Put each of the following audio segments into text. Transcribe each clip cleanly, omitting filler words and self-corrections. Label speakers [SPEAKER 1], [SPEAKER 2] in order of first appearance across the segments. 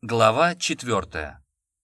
[SPEAKER 1] Глава 4.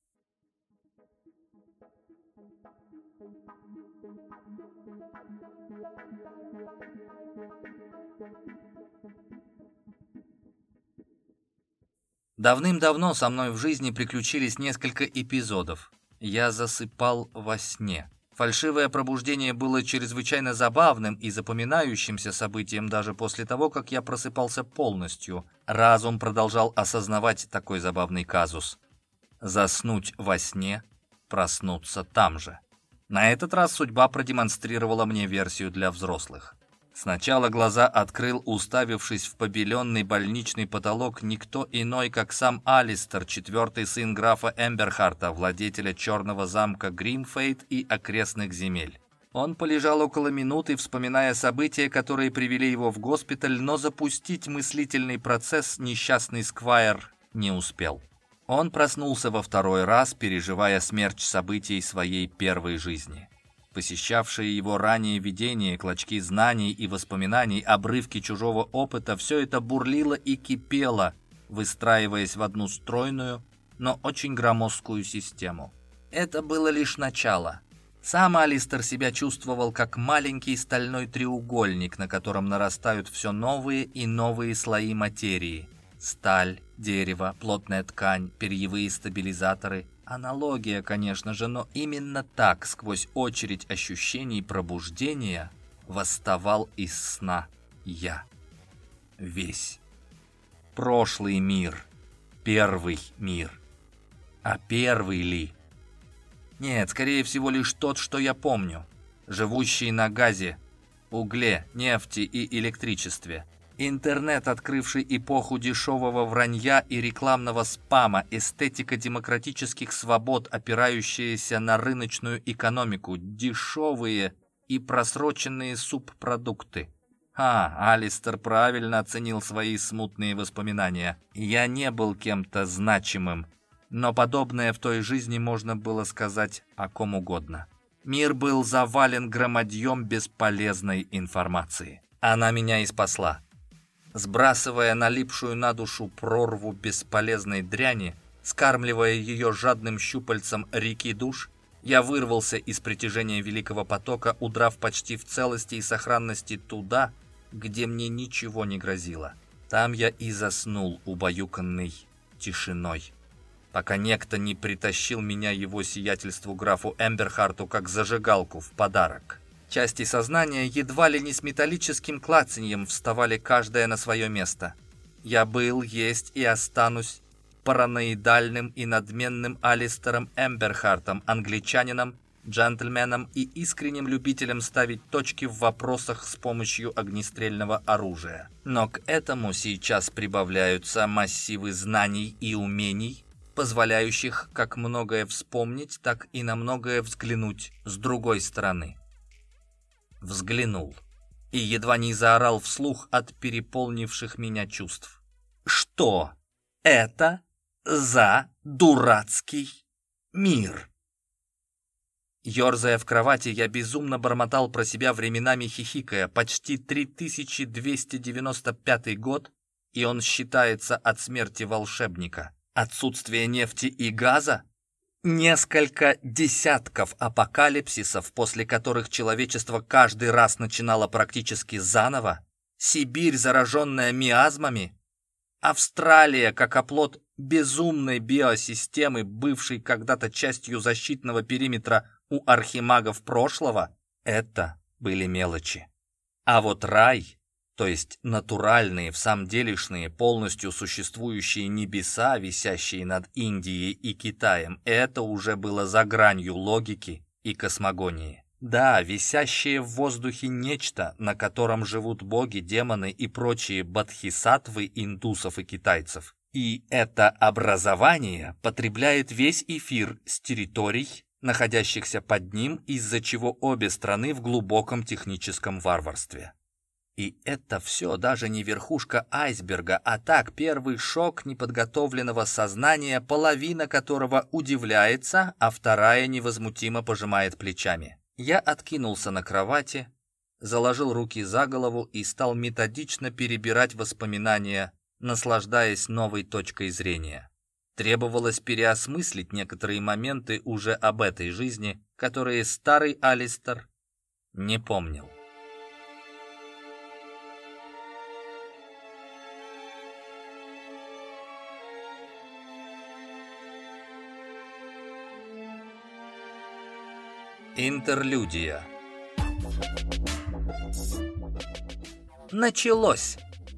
[SPEAKER 1] Давным-давно со мной в жизни приключились несколько эпизодов. Я засыпал во сне. Фальшивое пробуждение было чрезвычайно забавным и запоминающимся событием даже после того, как я просыпался полностью. Разум продолжал осознавать такой забавный казус. Заснуть во сне, проснуться там же. На этот раз судьба продемонстрировала мне версию для взрослых. Сначала глаза открыл, уставившись в побеленный больничный потолок, никто иной, как сам Алистер, четвертый сын графа Эмберхарта, владетеля черного замка Гримфейт и окрестных земель. Он полежал около минуты, вспоминая события, которые привели его в госпиталь, но запустить мыслительный процесс несчастный сквайр не успел. Он проснулся во второй раз, переживая смерч событий своей первой жизни. Посещавшие его ранее видения, клочки знаний и воспоминаний, обрывки чужого опыта — все это бурлило и кипело, выстраиваясь в одну стройную, но очень громоздкую систему. Это было лишь начало. Сам Алистер себя чувствовал как маленький стальной треугольник, на котором нарастают все новые и новые слои материи. Сталь, дерево, плотная ткань, перьевые стабилизаторы. Аналогия, конечно же, но именно так, сквозь очередь ощущений пробуждения, восставал из сна я. Весь. Прошлый мир. Первый мир. А первый ли? Нет, скорее всего, лишь тот, что я помню. Живущий на газе, угле, нефти и электричестве. Интернет, открывший эпоху дешевого вранья и рекламного спама, эстетика демократических свобод, опирающаяся на рыночную экономику, дешевые и просроченные субпродукты. Алистер правильно оценил свои смутные воспоминания. Я не был кем-то значимым, но подобное в той жизни можно было сказать о ком угодно. Мир был завален громадьем бесполезной информации. Она меня и спасла. Сбрасывая налипшую на душу прорву бесполезной дряни, скармливая ее жадным щупальцем реки душ, я вырвался из притяжения великого потока, удрав почти в целости и сохранности туда, где мне ничего не грозило. Там я и заснул, убаюканный тишиной, пока некто не притащил меня его сиятельству графу Эмберхарту как зажигалку в подарок. Части сознания едва ли не с металлическим клацаньем вставали каждая на свое место. Я был, есть и останусь параноидальным и надменным Алистером Эмберхартом, англичанином, джентльменом и искренним любителем ставить точки в вопросах с помощью огнестрельного оружия. Но к этому сейчас прибавляются массивы знаний и умений, позволяющих как многое вспомнить, так и на многое взглянуть с другой стороны. Взглянул и едва не заорал вслух от переполнивших меня чувств. Что это за дурацкий мир? Ёрзая в кровати, я безумно бормотал про себя, временами хихикая. Почти 3295 год, и он считается от смерти волшебника. Отсутствие нефти и газа? Несколько десятков апокалипсисов, после которых человечество каждый раз начинало практически заново. Сибирь, зараженная миазмами. Австралия, как оплот безумной биосистемы, бывшей когда-то частью защитного периметра у архимагов прошлого. Это были мелочи. А вот рай, то есть натуральные, всамделишные, полностью существующие небеса, висящие над Индией и Китаем, это уже было за гранью логики и космогонии. Да, висящее в воздухе нечто, на котором живут боги, демоны и прочие бодхисаттвы индусов и китайцев. И это образование потребляет весь эфир с территорий, находящихся под ним, из-за чего обе страны в глубоком техническом варварстве. И это все даже не верхушка айсберга, а так первый шок неподготовленного сознания, половина которого удивляется, а вторая невозмутимо пожимает плечами. Я откинулся на кровати, заложил руки за голову и стал методично перебирать воспоминания, наслаждаясь новой точкой зрения. Требовалось переосмыслить некоторые моменты уже об этой жизни, которые старый Алистер не помнил. Интерлюдия. Началось!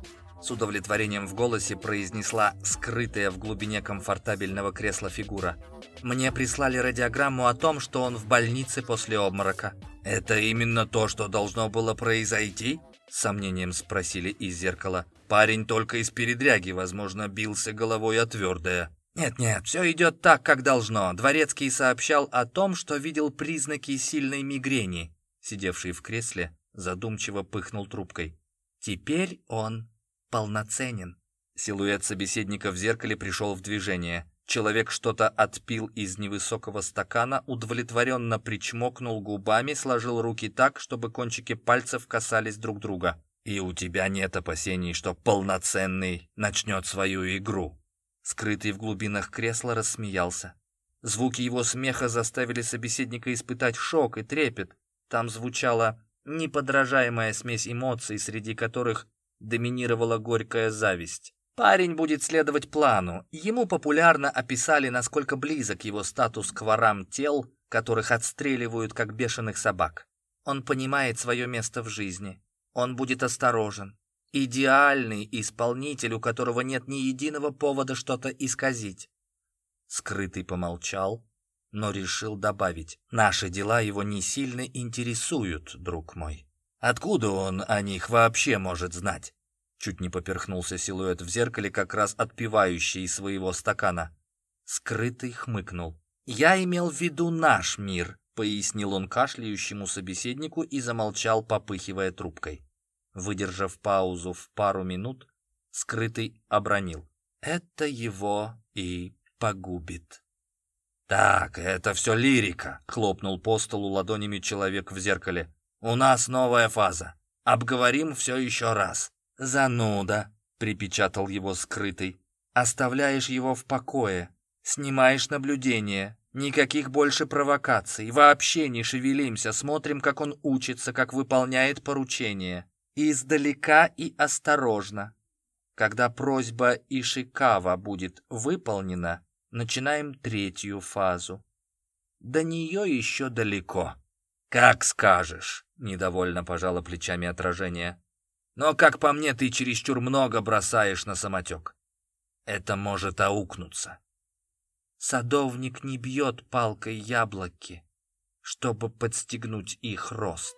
[SPEAKER 1] С удовлетворением в голосе произнесла скрытая в глубине комфортабельного кресла фигура. Мне прислали радиограмму о том, что он в больнице после обморока. «Это именно то, что должно было произойти?» С сомнением спросили из зеркала. «Парень только из передряги, возможно, бился головой о твердое». «Нет, все идет так, как должно. Дворецкий сообщал о том, что видел признаки сильной мигрени». Сидевший в кресле задумчиво пыхнул трубкой. «Теперь он полноценен». Силуэт собеседника в зеркале пришел в движение. Человек что-то отпил из невысокого стакана, удовлетворенно причмокнул губами, сложил руки так, чтобы кончики пальцев касались друг друга. «И у тебя нет опасений, что полноценный начнет свою игру?» Скрытый в глубинах кресла рассмеялся. Звуки его смеха заставили собеседника испытать шок и трепет. Там звучала неподражаемая смесь эмоций, среди которых доминировала горькая зависть. Парень будет следовать плану. Ему популярно описали, насколько близок его статус к ворам тел, которых отстреливают как бешеных собак. Он понимает свое место в жизни. Он будет осторожен. Идеальный исполнитель, у которого нет ни единого повода что-то исказить. Скрытый помолчал, но решил добавить: «Наши дела его не сильно интересуют, друг мой». «Откуда он о них вообще может знать?» Чуть не поперхнулся силуэт в зеркале, как раз отпивающий из своего стакана. Скрытый хмыкнул. «Я имел в виду наш мир», — пояснил он кашляющему собеседнику и замолчал, попыхивая трубкой. Выдержав паузу в пару минут, Скрытый обронил: «Это его и погубит». «Так, это все лирика», — хлопнул по столу ладонями человек в зеркале. «У нас новая фаза. Обговорим все еще раз». «Зануда», — припечатал его Скрытый. «Оставляешь его в покое, снимаешь наблюдение, никаких больше провокаций, вообще не шевелимся, смотрим, как он учится, как выполняет поручения. Издалека и осторожно. Когда просьба Ишикава будет выполнена, начинаем третью фазу. До нее еще далеко». «Как скажешь», — недовольно пожало плечами отражение. «Но, как по мне, ты чересчур много бросаешь на самотек. Это может аукнуться». «Садовник не бьет палкой яблоки, чтобы подстегнуть их рост».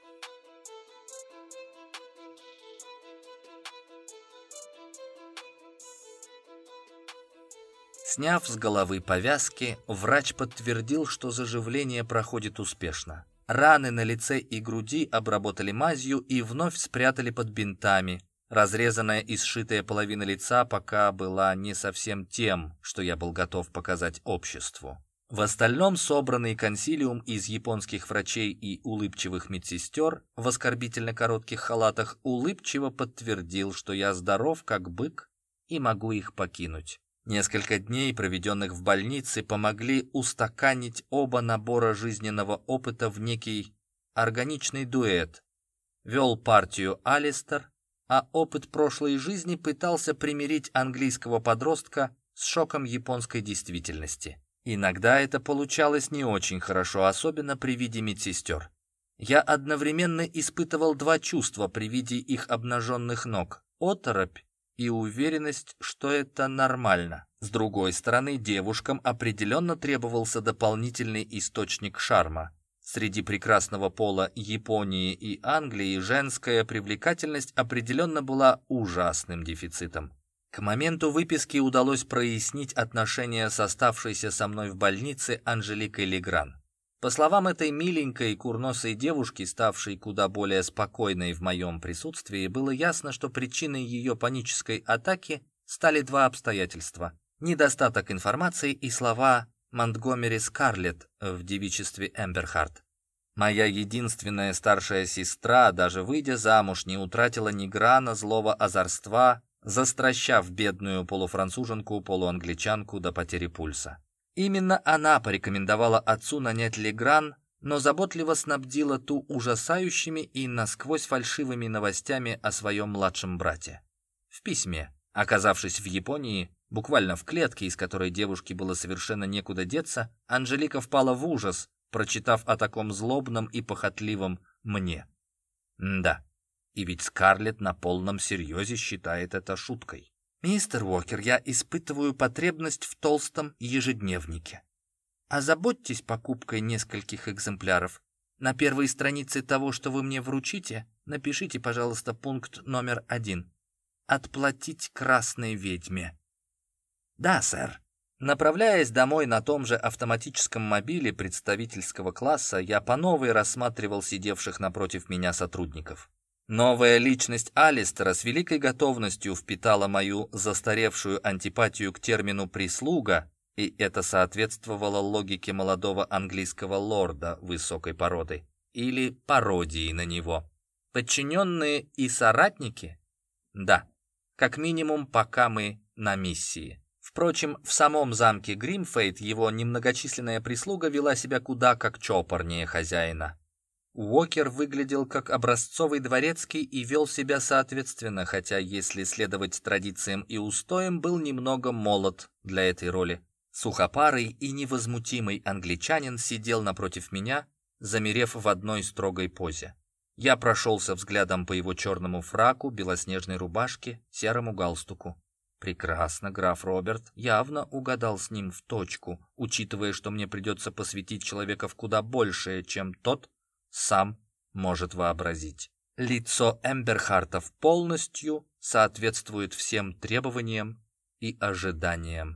[SPEAKER 1] Сняв с головы повязки, врач подтвердил, что заживление проходит успешно. Раны на лице и груди обработали мазью и вновь спрятали под бинтами. Разрезанная и сшитая половина лица пока была не совсем тем, что я был готов показать обществу. В остальном собранный консилиум из японских врачей и улыбчивых медсестер в оскорбительно коротких халатах улыбчиво подтвердил, что я здоров как бык и могу их покинуть. Несколько дней, проведенных в больнице, помогли устаканить оба набора жизненного опыта в некий органичный дуэт. Вел партию Алистер, а опыт прошлой жизни пытался примирить английского подростка с шоком японской действительности. Иногда это получалось не очень хорошо, особенно при виде медсестер. Я одновременно испытывал два чувства при виде их обнаженных ног: оторопь и уверенность, что это нормально. С другой стороны, девушкам определенно требовался дополнительный источник шарма. Среди прекрасного пола Японии и Англии женская привлекательность определенно была ужасным дефицитом. К моменту выписки удалось прояснить отношения с оставшейся со мной в больнице Анжеликой Легран. По словам этой миленькой курносой девушки, ставшей куда более спокойной в моем присутствии, было ясно, что причиной ее панической атаки стали два обстоятельства: недостаток информации и слова Монтгомери Скарлетт в девичестве Эмберхарт. Моя единственная старшая сестра, даже выйдя замуж, не утратила ни грана злого озорства, застращав бедную полуфранцуженку-полуангличанку до потери пульса. Именно она порекомендовала отцу нанять Легран, но заботливо снабдила ту ужасающими и насквозь фальшивыми новостями о своем младшем брате. В письме, оказавшись в Японии, буквально в клетке, из которой девушке было совершенно некуда деться, Анжелика впала в ужас, прочитав о таком злобном и похотливом «мне». Да, и ведь Скарлетт на полном серьезе считает это шуткой. «Мистер Уокер, я испытываю потребность в толстом ежедневнике. Озаботьтесь покупкой нескольких экземпляров. На первой странице того, что вы мне вручите, напишите, пожалуйста, пункт номер 1. Отплатить красной ведьме». «Да, сэр». Направляясь домой на том же автоматическом мобиле представительского класса, я по новой рассматривал сидевших напротив меня сотрудников. Новая личность Алистера с великой готовностью впитала мою застаревшую антипатию к термину «прислуга», и это соответствовало логике молодого английского лорда высокой породы, или пародии на него. Подчиненные и соратники? Да, как минимум, пока мы на миссии. Впрочем, в самом замке Гримфейт его немногочисленная прислуга вела себя куда как чопорнее хозяина. Уокер выглядел как образцовый дворецкий и вел себя соответственно, хотя, если следовать традициям и устоям, был немного молод для этой роли. Сухопарый и невозмутимый англичанин сидел напротив меня, замерев в одной строгой позе. Я прошелся взглядом по его черному фраку, белоснежной рубашке, серому галстуку. Прекрасно, граф Роберт явно угадал с ним в точку, учитывая, что мне придется посвятить человека в куда большее, чем тот сам может вообразить. Лицо Эмберхартов полностью соответствует всем требованиям и ожиданиям.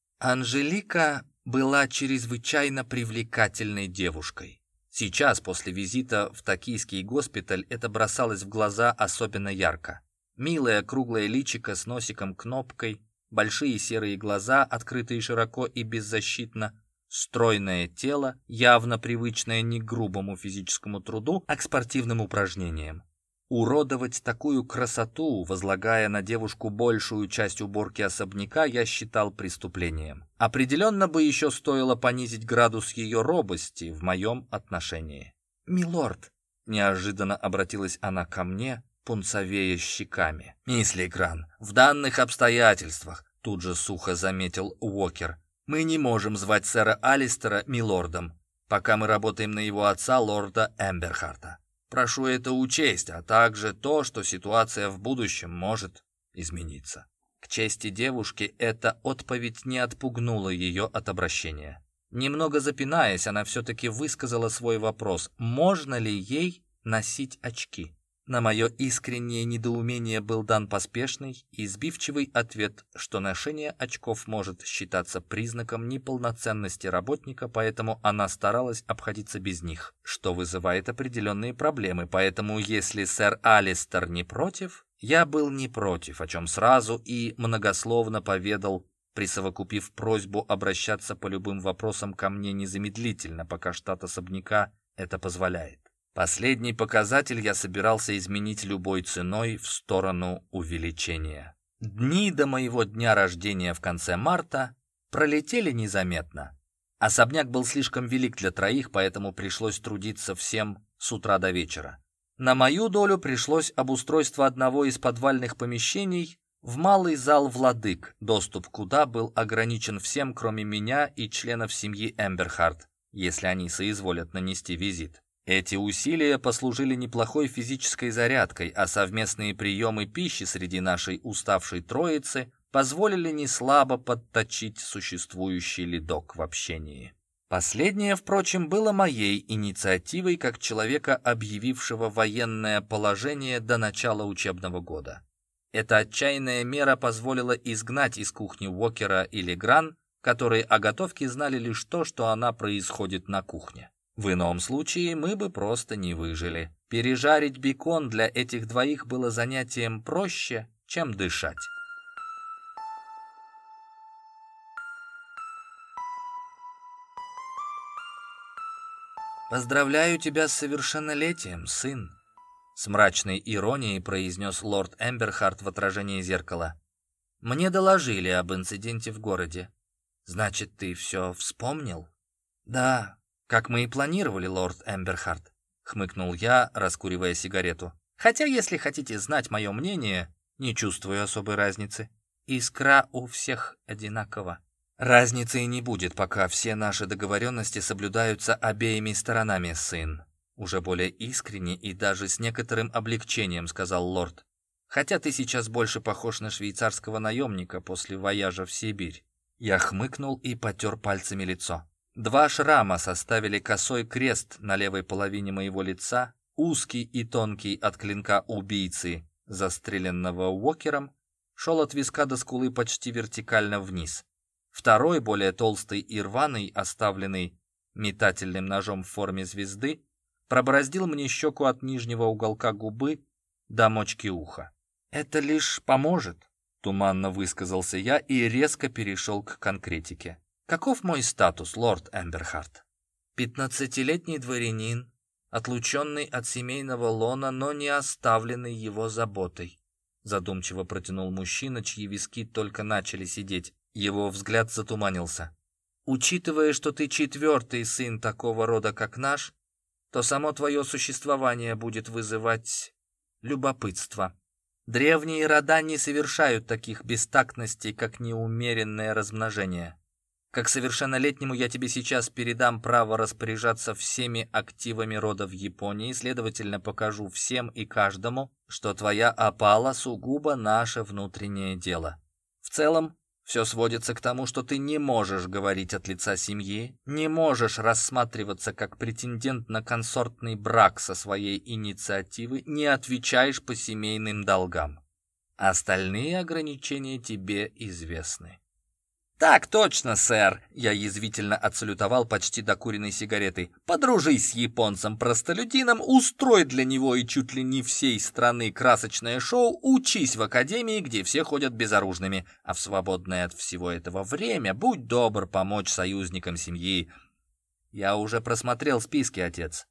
[SPEAKER 1] Анжелика была чрезвычайно привлекательной девушкой. Сейчас, после визита в токийский госпиталь, это бросалось в глаза особенно ярко. Милое круглое личико с носиком-кнопкой, большие серые глаза, открытые широко и беззащитно, стройное тело, явно привычное не к грубому физическому труду, а к спортивным упражнениям. Уродовать такую красоту, возлагая на девушку большую часть уборки особняка, я считал преступлением. Определенно бы еще стоило понизить градус ее робости в моем отношении. «Милорд», — неожиданно обратилась она ко мне, пунцовея щеками. «Мисс Легран, в данных обстоятельствах», — тут же сухо заметил Уокер, «мы не можем звать сэра Алистера милордом, пока мы работаем на его отца, лорда Эмберхарта. Прошу это учесть, а также то, что ситуация в будущем может измениться». К чести девушки, эта отповедь не отпугнула ее от обращения. Немного запинаясь, она все-таки высказала свой вопрос, можно ли ей носить очки. На мое искреннее недоумение был дан поспешный и сбивчивый ответ, что ношение очков может считаться признаком неполноценности работника, поэтому она старалась обходиться без них, что вызывает определенные проблемы. Поэтому, если сэр Алистер не против, я был не против, о чем сразу и многословно поведал, присовокупив просьбу обращаться по любым вопросам ко мне незамедлительно, пока штат особняка это позволяет. Последний показатель я собирался изменить любой ценой в сторону увеличения. Дни до моего дня рождения в конце марта пролетели незаметно. Особняк был слишком велик для троих, поэтому пришлось трудиться всем с утра до вечера. На мою долю пришлось обустройство одного из подвальных помещений в малый зал владык, доступ куда был ограничен всем, кроме меня и членов семьи Эмберхарт, если они соизволят нанести визит. Эти усилия послужили неплохой физической зарядкой, а совместные приемы пищи среди нашей уставшей троицы позволили неслабо подточить существующий ледок в общении. Последнее, впрочем, было моей инициативой как человека, объявившего военное положение до начала учебного года. Эта отчаянная мера позволила изгнать из кухни Уокера и Легран, которые о готовке знали лишь то, что она происходит на кухне. В ином случае мы бы просто не выжили. Пережарить бекон для этих двоих было занятием проще, чем дышать. «Поздравляю тебя с совершеннолетием, сын», — С мрачной иронией произнес лорд Эмберхарт в отражении зеркала. «Мне доложили об инциденте в городе. Значит, ты все вспомнил?» «Да, как мы и планировали, лорд Эмберхарт», — хмыкнул я, раскуривая сигарету. «Хотя, если хотите знать мое мнение, не чувствую особой разницы. Искра у всех одинакова. Разницы и не будет, пока все наши договоренности соблюдаются обеими сторонами, сын». Уже более искренне и даже с некоторым облегчением сказал лорд. «Хотя ты сейчас больше похож на швейцарского наемника после вояжа в Сибирь». Я хмыкнул и потер пальцами лицо. 2 шрама составили косой крест на левой половине моего лица, узкий и тонкий от клинка убийцы, застреленного Уокером, шел от виска до скулы почти вертикально вниз. Второй, более толстый и рваный, оставленный метательным ножом в форме звезды, пробороздил мне щеку от нижнего уголка губы до мочки уха. «Это лишь поможет», — туманно высказался я и резко перешел к конкретике. «Каков мой статус, лорд Эмберхарт?» 15-летний дворянин, отлученный от семейного лона, но не оставленный его заботой. Задумчиво протянул мужчина, чьи виски только начали сидеть. Его взгляд затуманился. «Учитывая, что ты 4-й сын такого рода, как наш, то само твое существование будет вызывать любопытство. Древние рода не совершают таких бестактностей, как неумеренное размножение. Как совершеннолетнему я тебе сейчас передам право распоряжаться всеми активами рода в Японии, следовательно, покажу всем и каждому, что твоя опала сугубо наше внутреннее дело. В целом, все сводится к тому, что ты не можешь говорить от лица семьи, не можешь рассматриваться как претендент на консортный брак со своей инициативы, не отвечаешь по семейным долгам. Остальные ограничения тебе известны». «Так точно, сэр!» — я язвительно отсалютовал почти докуренной сигаретой. «Подружись с японцем-простолюдином, устрой для него и чуть ли не всей страны красочное шоу, учись в академии, где все ходят безоружными, а в свободное от всего этого время будь добр помочь союзникам семьи. Я уже просмотрел списки, отец.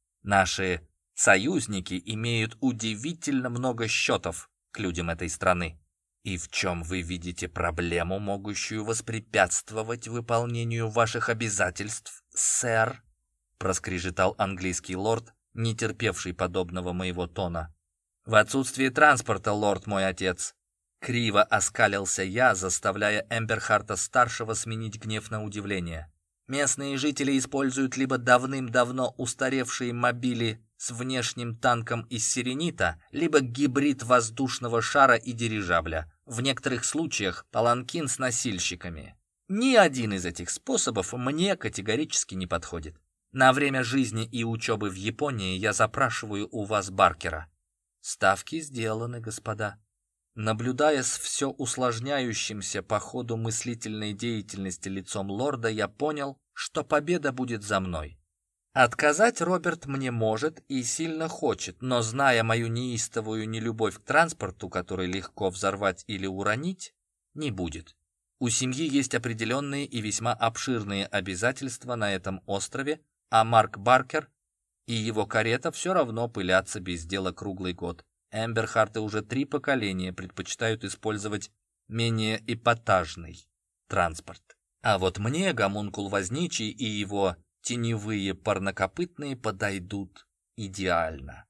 [SPEAKER 1] Наши союзники имеют удивительно много счетов к людям этой страны. И в чем вы видите проблему, могущую воспрепятствовать выполнению ваших обязательств, сэр?» проскрежетал английский лорд, не терпевший подобного моего тона. «В отсутствие транспорта, лорд мой отец». Криво оскалился я, заставляя Эмберхарта-старшего сменить гнев на удивление. «Местные жители используют либо давным-давно устаревшие мобили с внешним танком из сиренита, либо гибрид воздушного шара и дирижабля. В некоторых случаях паланкин с носильщиками. Ни один из этих способов мне категорически не подходит. На время жизни и учебы в Японии я запрашиваю у вас Баркера». «Ставки сделаны, господа». Наблюдая с все усложняющимся по ходу мыслительной деятельности лицом лорда, я понял, что победа будет за мной. Отказать Роберт мне может и сильно хочет, но, зная мою неистовую нелюбовь к транспорту, который легко взорвать или уронить, не будет. У семьи есть определенные и весьма обширные обязательства на этом острове, а Марк Баркер и его карета все равно пылятся без дела круглый год. Эмберхарты уже 3 поколения предпочитают использовать менее эпатажный транспорт. А вот мне, гомункул возничий и его теневые парнокопытные подойдут идеально.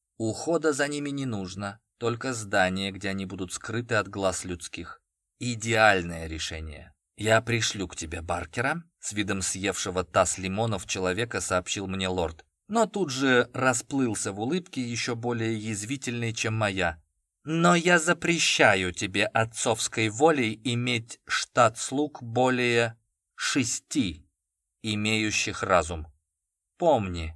[SPEAKER 1] Ухода за ними не нужно, только здание, где они будут скрыты от глаз людских. Идеальное решение. «Я пришлю к тебе Баркера», — с видом съевшего таз лимонов человека сообщил мне лорд. Но тут же расплылся в улыбке еще более язвительной, чем моя. «Но я запрещаю тебе отцовской волей иметь штат слуг более 6, имеющих разум. Помни,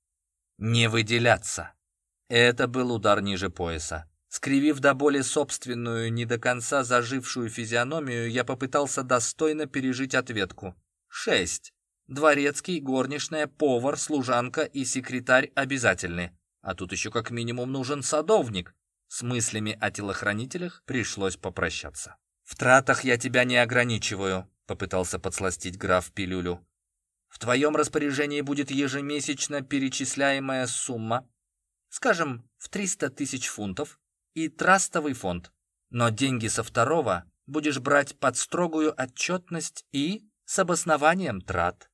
[SPEAKER 1] не выделяться». Это был удар ниже пояса. Скривив до боли собственную, не до конца зажившую физиономию, я попытался достойно пережить ответку. 6. Дворецкий, горничная, повар, служанка и секретарь обязательны. А тут еще как минимум нужен садовник. С мыслями о телохранителях пришлось попрощаться. «В тратах я тебя не ограничиваю», — попытался подсластить граф пилюлю. «В твоем распоряжении будет ежемесячно перечисляемая сумма, скажем, в 300 тысяч фунтов, и трастовый фонд. Но деньги со второго будешь брать под строгую отчетность и с обоснованием трат.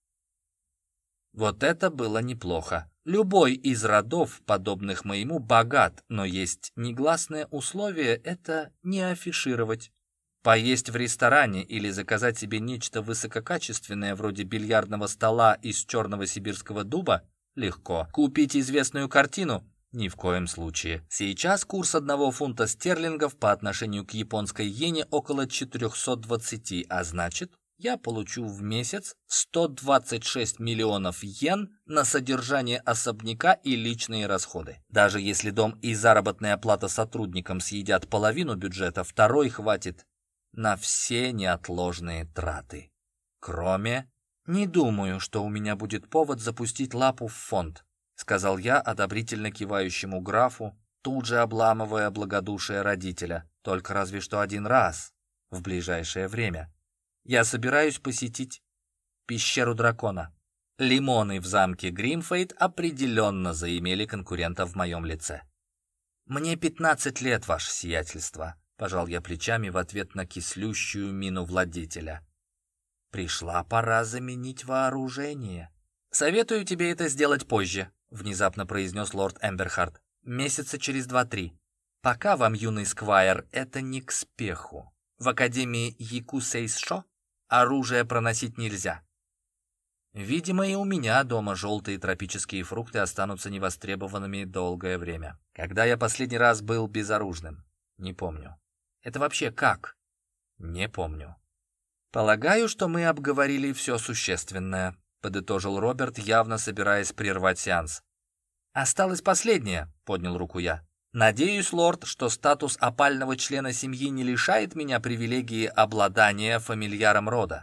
[SPEAKER 1] Вот это было неплохо. Любой из родов, подобных моему, богат, но есть негласное условие — это не афишировать. Поесть в ресторане или заказать себе нечто высококачественное, вроде бильярдного стола из черного сибирского дуба, легко. Купить известную картину — ни в коем случае. Сейчас курс 1 фунта стерлингов по отношению к японской йене около 420, а значит, я получу в месяц 126 миллионов йен на содержание особняка и личные расходы. Даже если дом и заработная плата сотрудникам съедят половину бюджета, второй хватит на все неотложные траты. Кроме... «Не думаю, что у меня будет повод запустить лапу в фонд», сказал я одобрительно кивающему графу, тут же обламывая благодушие родителя. «Только разве что один раз в ближайшее время. Я собираюсь посетить пещеру дракона». Лимоны в замке Гримфейд определенно заимели конкурента в моем лице. «Мне 15 лет, ваше сиятельство», — пожал я плечами в ответ на кислющую мину владетеля. «Пришла пора заменить вооружение». «Советую тебе это сделать позже», — внезапно произнес лорд Эмберхарт. «Месяца через 2-3. Пока вам, юный сквайр, это не к спеху. В академии Якусейшо оружие проносить нельзя. Видимо, и у меня дома желтые тропические фрукты останутся невостребованными долгое время. Когда я последний раз был безоружным? Не помню. Это вообще как? Не помню. «Полагаю, что мы обговорили все существенное», — подытожил Роберт, явно собираясь прервать сеанс. «Осталось последнее», — поднял руку я. «Надеюсь, лорд, что статус опального члена семьи не лишает меня привилегии обладания фамильяром рода».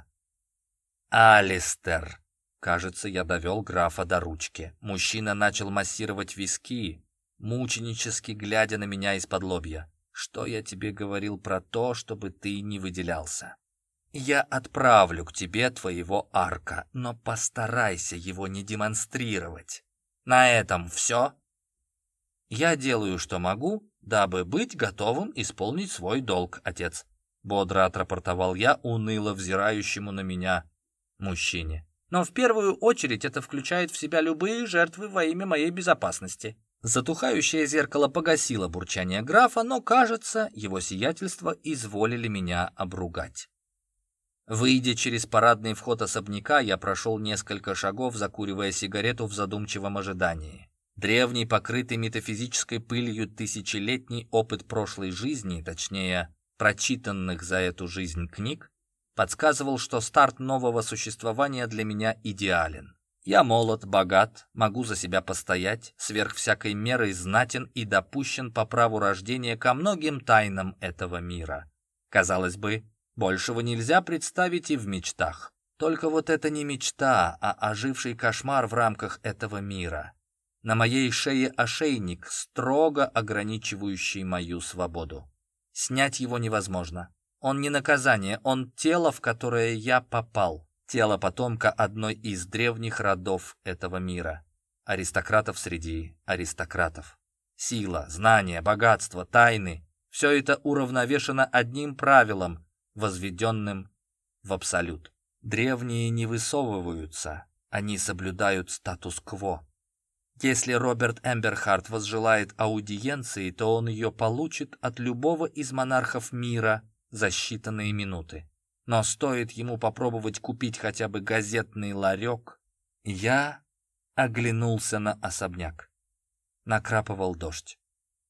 [SPEAKER 1] «Алистер», — кажется, я довел графа до ручки. Мужчина начал массировать виски, мученически глядя на меня из-под-лобья. «Что я тебе говорил про то, чтобы ты не выделялся? Я отправлю к тебе твоего арка, но постарайся его не демонстрировать. На этом все. Я делаю, что могу, дабы быть готовым исполнить свой долг, отец», — бодро отрапортовал я уныло взирающему на меня мужчине. «Но в первую очередь это включает в себя любые жертвы во имя моей безопасности». Затухающее зеркало погасило бурчание графа, но, кажется, его сиятельство изволили меня обругать. Выйдя через парадный вход особняка, я прошел несколько шагов, закуривая сигарету в задумчивом ожидании. Древний, покрытый метафизической пылью тысячелетний опыт прошлой жизни, точнее, прочитанных за эту жизнь книг, подсказывал, что старт нового существования для меня идеален. Я молод, богат, могу за себя постоять, сверх всякой меры знатен и допущен по праву рождения ко многим тайнам этого мира. Казалось бы, большего нельзя представить и в мечтах. Только вот это не мечта, а оживший кошмар в рамках этого мира. На моей шее ошейник, строго ограничивающий мою свободу. Снять его невозможно. Он не наказание, он тело, в которое я попал. Тело потомка одной из древних родов этого мира. Аристократов среди аристократов. Сила, знания, богатство, тайны — все это уравновешено одним правилом, возведенным в абсолют. Древние не высовываются, они соблюдают статус-кво. Если Роберт Эмберхарт возжелает аудиенции, то он ее получит от любого из монархов мира за считанные минуты. Но стоит ему попробовать купить хотя бы газетный ларек, я оглянулся на особняк. Накрапывал дождь.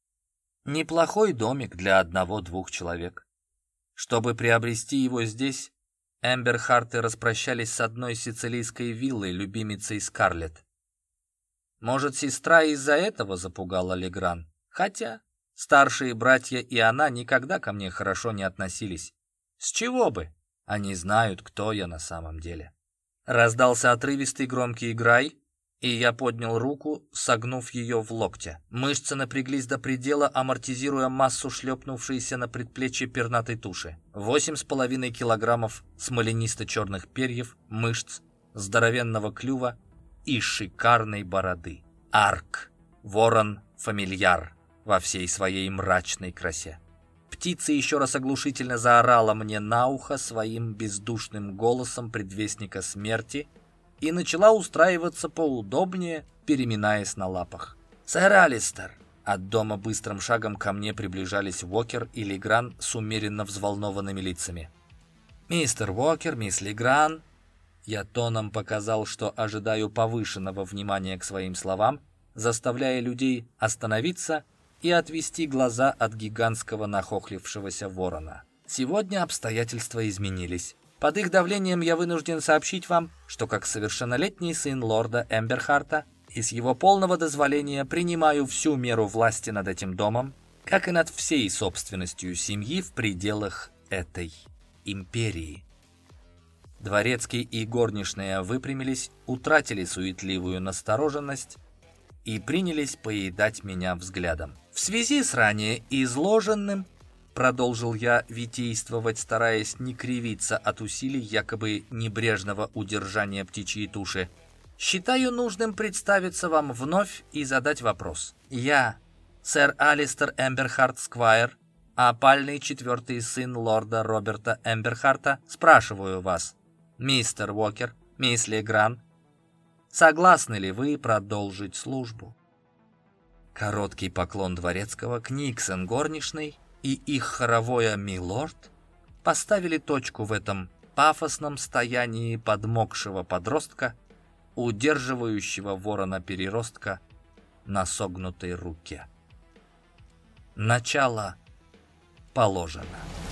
[SPEAKER 1] Неплохой домик для 1-2 человек. Чтобы приобрести его здесь, Эмберхарты распрощались с одной сицилийской виллой, любимицей Скарлетт. Может, сестра из-за этого запугала Легран? Хотя старшие братья и она никогда ко мне хорошо не относились. С чего бы? Они знают, кто я на самом деле. Раздался отрывистый громкий грай, и я поднял руку, согнув ее в локте. Мышцы напряглись до предела, амортизируя массу шлепнувшейся на предплечье пернатой туши. 8,5 килограммов смоленисто-черных перьев, мышц, здоровенного клюва и шикарной бороды. Арк. Ворон фамильяр во всей своей мрачной красе. Птица еще раз оглушительно заорала мне на ухо своим бездушным голосом предвестника смерти и начала устраиваться поудобнее, переминаясь на лапах. «Сэр Алистер!» От дома быстрым шагом ко мне приближались Уокер и Легран с умеренно взволнованными лицами. «Мистер Уокер, мисс Легран!» Я тоном показал, что ожидаю повышенного внимания к своим словам, заставляя людей остановиться и отвести глаза от гигантского нахохлившегося ворона. Сегодня обстоятельства изменились. Под их давлением я вынужден сообщить вам, что как совершеннолетний сын лорда Эмберхарта и с его полного дозволения принимаю всю меру власти над этим домом, как и над всей собственностью семьи в пределах этой империи. Дворецкий и горничная выпрямились, утратили суетливую настороженность и принялись поедать меня взглядом. В связи с ранее изложенным, продолжил я витийствовать, стараясь не кривиться от усилий якобы небрежного удержания птичьей туши, считаю нужным представиться вам вновь и задать вопрос. Я, сэр Алистер Эмберхарт Сквайр, опальный четвертый сын лорда Роберта Эмберхарта, спрашиваю вас, мистер Уокер, мисс Легран, согласны ли вы продолжить службу? Короткий поклон дворецкого, Книксон горничной и их хоровое «Милорд» поставили точку в этом пафосном стоянии подмокшего подростка, удерживающего ворона-переростка на согнутой руке. Начало положено.